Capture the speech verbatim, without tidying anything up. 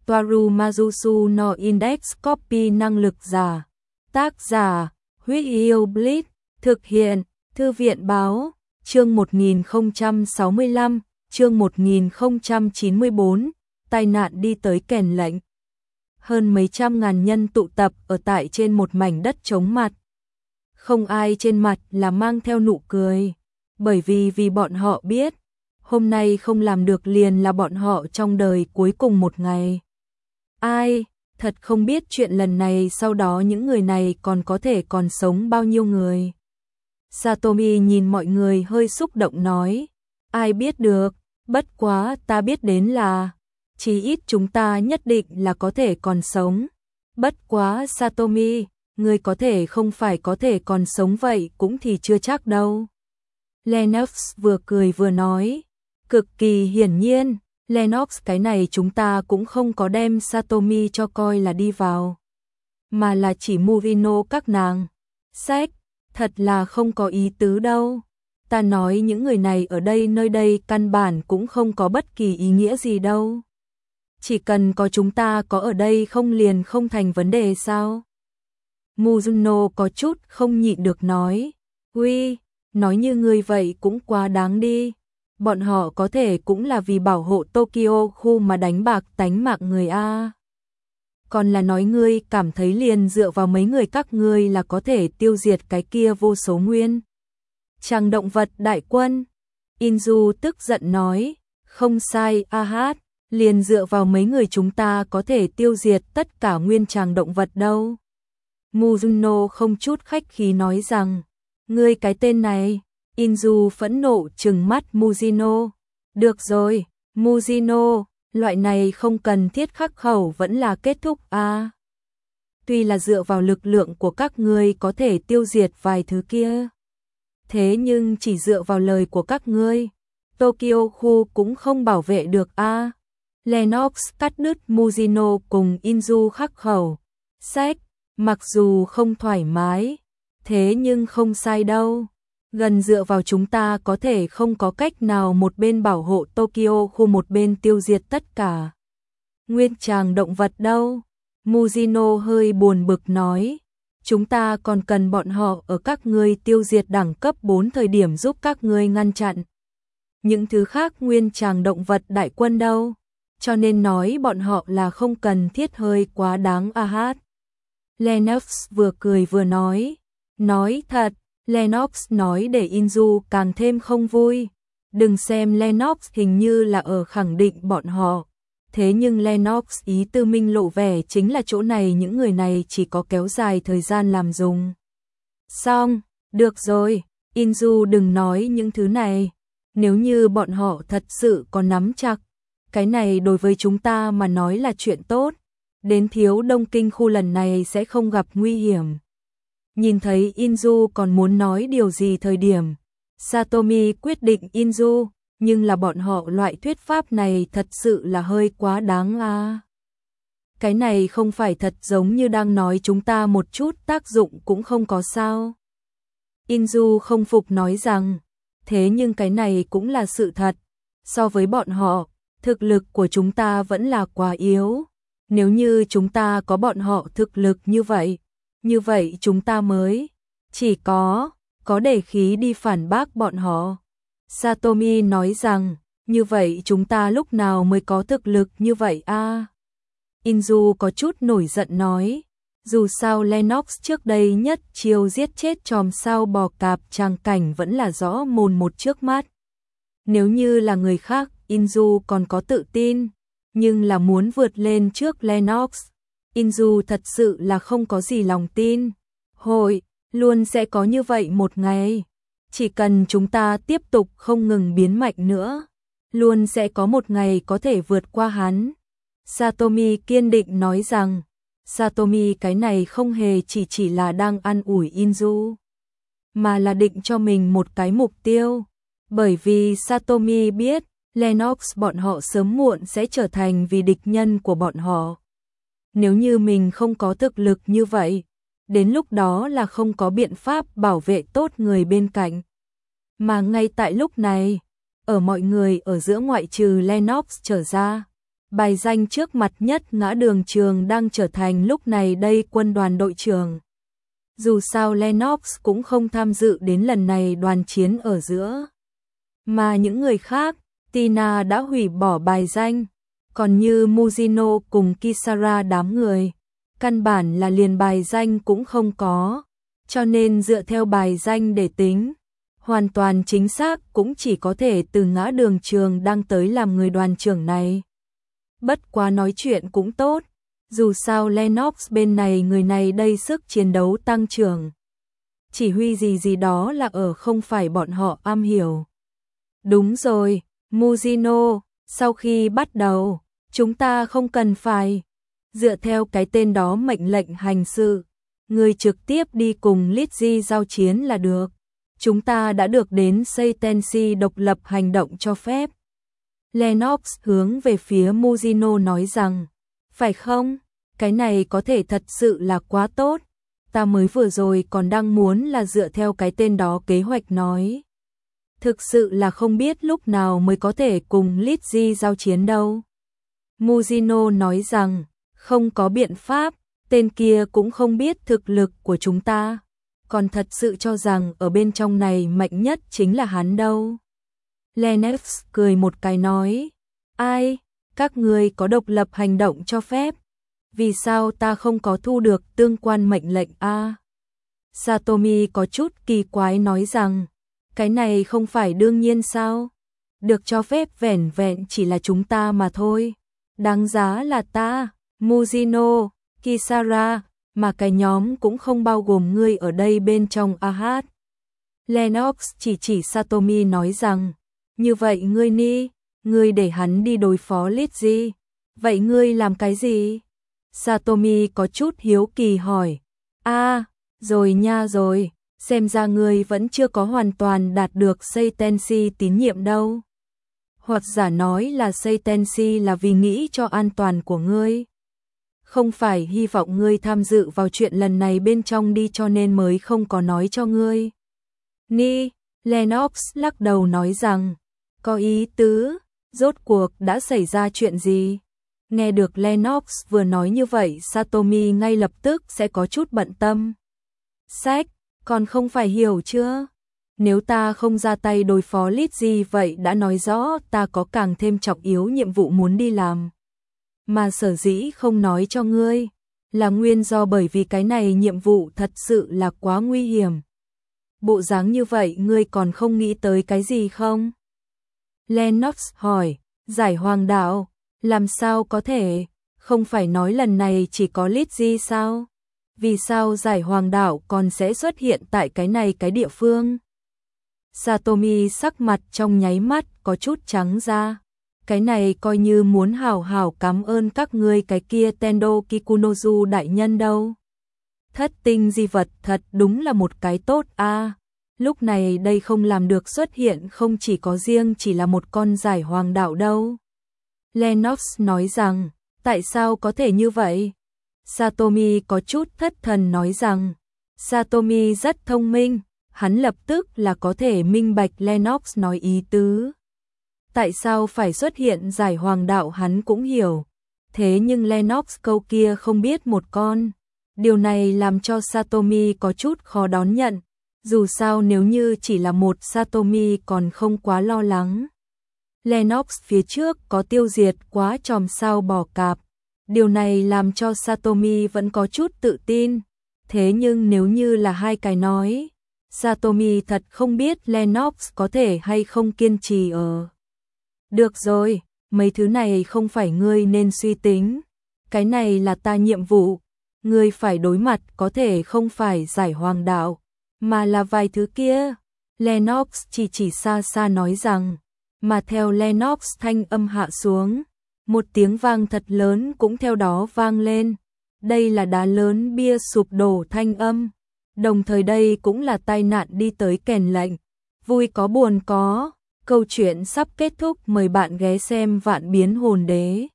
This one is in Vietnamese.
Toaru Majusu no Index Copy năng lực giả. Tác giả, Huyết Yêu Blitz, thực hiện, Thư viện báo, chương một nghìn không trăm sáu mươi lăm, chương một nghìn không trăm chín mươi tư, tai nạn đi tới kèn lệnh. Hơn mấy trăm ngàn nhân tụ tập ở tại trên một mảnh đất trống mặt. Không ai trên mặt là mang theo nụ cười, bởi vì vì bọn họ biết, hôm nay không làm được liền là bọn họ trong đời cuối cùng một ngày. Ai, thật không biết chuyện lần này sau đó những người này còn có thể còn sống bao nhiêu người. Satomi nhìn mọi người hơi xúc động nói, ai biết được, bất quá ta biết đến là, chí ít chúng ta nhất định là có thể còn sống. Bất quá Satomi, người có thể không phải có thể còn sống vậy cũng thì chưa chắc đâu. Lennox vừa cười vừa nói, cực kỳ hiển nhiên, Lennox cái này chúng ta cũng không có đem Satomi cho coi là đi vào, mà là chỉ Murino các nàng. Sách, thật là không có ý tứ đâu. Ta nói những người này ở đây nơi đây căn bản cũng không có bất kỳ ý nghĩa gì đâu. Chỉ cần có chúng ta có ở đây không liền không thành vấn đề sao? Mizuno có chút không nhịn được nói, uy, nói như ngươi vậy cũng quá đáng đi. Bọn họ có thể cũng là vì bảo hộ Tokyo khu mà đánh bạc tánh mạng người a. Còn là nói ngươi cảm thấy liền dựa vào mấy người các ngươi là có thể tiêu diệt cái kia vô số nguyên tràng động vật đại quân. Inju tức giận nói, không sai a hát, liền dựa vào mấy người chúng ta có thể tiêu diệt tất cả nguyên tràng động vật đâu. Mizuno không chút khách khí nói rằng, ngươi cái tên này. Inju phẫn nộ trừng mắt Muzino. Được rồi, Muzino, loại này không cần thiết khắc khẩu vẫn là kết thúc a. À, tuy là dựa vào lực lượng của các ngươi có thể tiêu diệt vài thứ kia, thế nhưng chỉ dựa vào lời của các ngươi, Tokyo khu cũng không bảo vệ được a. À, Lennox cắt đứt Muzino cùng Inju khắc khẩu. Sách, mặc dù không thoải mái, thế nhưng không sai đâu. Gần dựa vào chúng ta có thể không có cách nào một bên bảo hộ Tokyo khu một bên tiêu diệt tất cả nguyên tràng động vật đâu. Muzino hơi buồn bực nói, chúng ta còn cần bọn họ ở các ngươi tiêu diệt đẳng cấp bốn thời điểm giúp các ngươi ngăn chặn những thứ khác nguyên tràng động vật đại quân đâu, cho nên nói bọn họ là không cần thiết hơi quá đáng a hát. Lennox vừa cười vừa nói, nói thật. Lennox nói để Inju càng thêm không vui. Đừng xem Lennox hình như là ở khẳng định bọn họ, thế nhưng Lennox ý tư minh lộ vẻ chính là chỗ này những người này chỉ có kéo dài thời gian làm dùng. Xong, được rồi, Inju đừng nói những thứ này. Nếu như bọn họ thật sự có nắm chặt, cái này đối với chúng ta mà nói là chuyện tốt. Đến thiếu Đông Kinh khu lần này sẽ không gặp nguy hiểm. Nhìn thấy Inju còn muốn nói điều gì thời điểm, Satomi quyết định Inju, nhưng là bọn họ loại thuyết pháp này thật sự là hơi quá đáng à. Cái này không phải thật giống như đang nói chúng ta một chút tác dụng cũng không có sao. Inju không phục nói rằng, thế nhưng cái này cũng là sự thật. So với bọn họ, thực lực của chúng ta vẫn là quá yếu. Nếu như chúng ta có bọn họ thực lực như vậy, như vậy chúng ta mới chỉ có, có để khí đi phản bác bọn họ. Satomi nói rằng, như vậy chúng ta lúc nào mới có thực lực như vậy a? À? Inju có chút nổi giận nói, dù sao Lennox trước đây nhất chiêu giết chết chòm sao bò cạp tràng cảnh vẫn là rõ mồn một trước mắt. Nếu như là người khác, Inju còn có tự tin, nhưng là muốn vượt lên trước Lennox, Inju thật sự là không có gì lòng tin. Hội, luôn sẽ có như vậy một ngày. Chỉ cần chúng ta tiếp tục không ngừng biến mạnh nữa, luôn sẽ có một ngày có thể vượt qua hắn. Satomi kiên định nói rằng, Satomi cái này không hề chỉ chỉ là đang an ủi Inju, mà là định cho mình một cái mục tiêu. Bởi vì Satomi biết, Lennox bọn họ sớm muộn sẽ trở thành vì địch nhân của bọn họ. Nếu như mình không có thực lực như vậy, đến lúc đó là không có biện pháp bảo vệ tốt người bên cạnh. Mà ngay tại lúc này, ở mọi người ở giữa ngoại trừ Lennox trở ra, bài danh trước mặt nhất ngã đường trường đang trở thành lúc này đây quân đoàn đội trưởng. Dù sao Lennox cũng không tham dự đến lần này đoàn chiến ở giữa. Mà những người khác, Tina đã hủy bỏ bài danh, còn như Muzino cùng Kisara đám người, căn bản là liền bài danh cũng không có, cho nên dựa theo bài danh để tính, hoàn toàn chính xác cũng chỉ có thể từ ngã đường trường đang tới làm người đoàn trưởng này. Bất quá nói chuyện cũng tốt, dù sao Lennox bên này người này đây sức chiến đấu tăng trưởng. Chỉ huy gì gì đó là ở không phải bọn họ am hiểu. Đúng rồi, Muzino, sau khi bắt đầu, chúng ta không cần phải dựa theo cái tên đó mệnh lệnh hành sự. Người trực tiếp đi cùng Lizzie giao chiến là được. Chúng ta đã được đến Saitensi độc lập hành động cho phép. Lennox hướng về phía Muzino nói rằng, phải không? Cái này có thể thật sự là quá tốt. Ta mới vừa rồi còn đang muốn là dựa theo cái tên đó kế hoạch nói. Thực sự là không biết lúc nào mới có thể cùng Lizzie giao chiến đâu. Muzino nói rằng, không có biện pháp, tên kia cũng không biết thực lực của chúng ta. Còn thật sự cho rằng ở bên trong này mạnh nhất chính là hắn đâu. Lennox cười một cái nói, ai, các người có độc lập hành động cho phép. Vì sao ta không có thu được tương quan mệnh lệnh a? À? Satomi có chút kỳ quái nói rằng, cái này không phải đương nhiên sao? Được cho phép vẻn vẹn chỉ là chúng ta mà thôi. Đáng giá là ta, Muzino, Kisara, mà cái nhóm cũng không bao gồm ngươi ở đây bên trong a hát. Lennox chỉ chỉ Satomi nói rằng, như vậy ngươi ni, ngươi để hắn đi đối phó Lizzie. Vậy ngươi làm cái gì? Satomi có chút hiếu kỳ hỏi. A, à, rồi nha rồi, xem ra ngươi vẫn chưa có hoàn toàn đạt được Saitensi tín nhiệm đâu. Hoặc giả nói là Saitensi là vì nghĩ cho an toàn của ngươi. Không phải hy vọng ngươi tham dự vào chuyện lần này bên trong đi cho nên mới không có nói cho ngươi. Ni, Lennox lắc đầu nói rằng, có ý tứ, rốt cuộc đã xảy ra chuyện gì? Nghe được Lennox vừa nói như vậy, Satomi ngay lập tức sẽ có chút bận tâm. Sách, còn không phải hiểu chưa? Nếu ta không ra tay đối phó Lizzie vậy đã nói rõ ta có càng thêm trọng yếu nhiệm vụ muốn đi làm. Mà sở dĩ không nói cho ngươi, là nguyên do bởi vì cái này nhiệm vụ thật sự là quá nguy hiểm. Bộ dáng như vậy ngươi còn không nghĩ tới cái gì không? Lennox hỏi, giải hoàng đạo, làm sao có thể, không phải nói lần này chỉ có Lizzie sao? Vì sao giải hoàng đạo còn sẽ xuất hiện tại cái này cái địa phương? Satomi sắc mặt trong nháy mắt có chút trắng ra. Cái này coi như muốn hào hào cảm ơn các ngươi cái kia Tendo Kikunozu đại nhân đâu. Thất tinh di vật thật đúng là một cái tốt a. À, lúc này đây không làm được xuất hiện không chỉ có riêng chỉ là một con giải hoàng đạo đâu. Lennox nói rằng, tại sao có thể như vậy? Satomi có chút thất thần nói rằng, Satomi rất thông minh, hắn lập tức là có thể minh bạch Lennox nói ý tứ. Tại sao phải xuất hiện giải hoàng đạo hắn cũng hiểu. Thế nhưng Lennox câu kia không biết một con. Điều này làm cho Satomi có chút khó đón nhận. Dù sao nếu như chỉ là một Satomi còn không quá lo lắng. Lennox phía trước có tiêu diệt quá chòm sao bò cạp. Điều này làm cho Satomi vẫn có chút tự tin. Thế nhưng nếu như là hai cái nói, Satomi thật không biết Lennox có thể hay không kiên trì ở. Được rồi, mấy thứ này không phải ngươi nên suy tính. Cái này là ta nhiệm vụ. Ngươi phải đối mặt có thể không phải giải hoàng đạo, mà là vài thứ kia. Lennox chỉ chỉ xa xa nói rằng, mà theo Lennox thanh âm hạ xuống, một tiếng vang thật lớn cũng theo đó vang lên. Đây là đá lớn bia sụp đổ thanh âm. Đồng thời đây cũng là tai nạn đi tới kèn lệnh. Vui có buồn có. Câu chuyện sắp kết thúc, mời bạn ghé xem Vạn Biến Hồn Đế.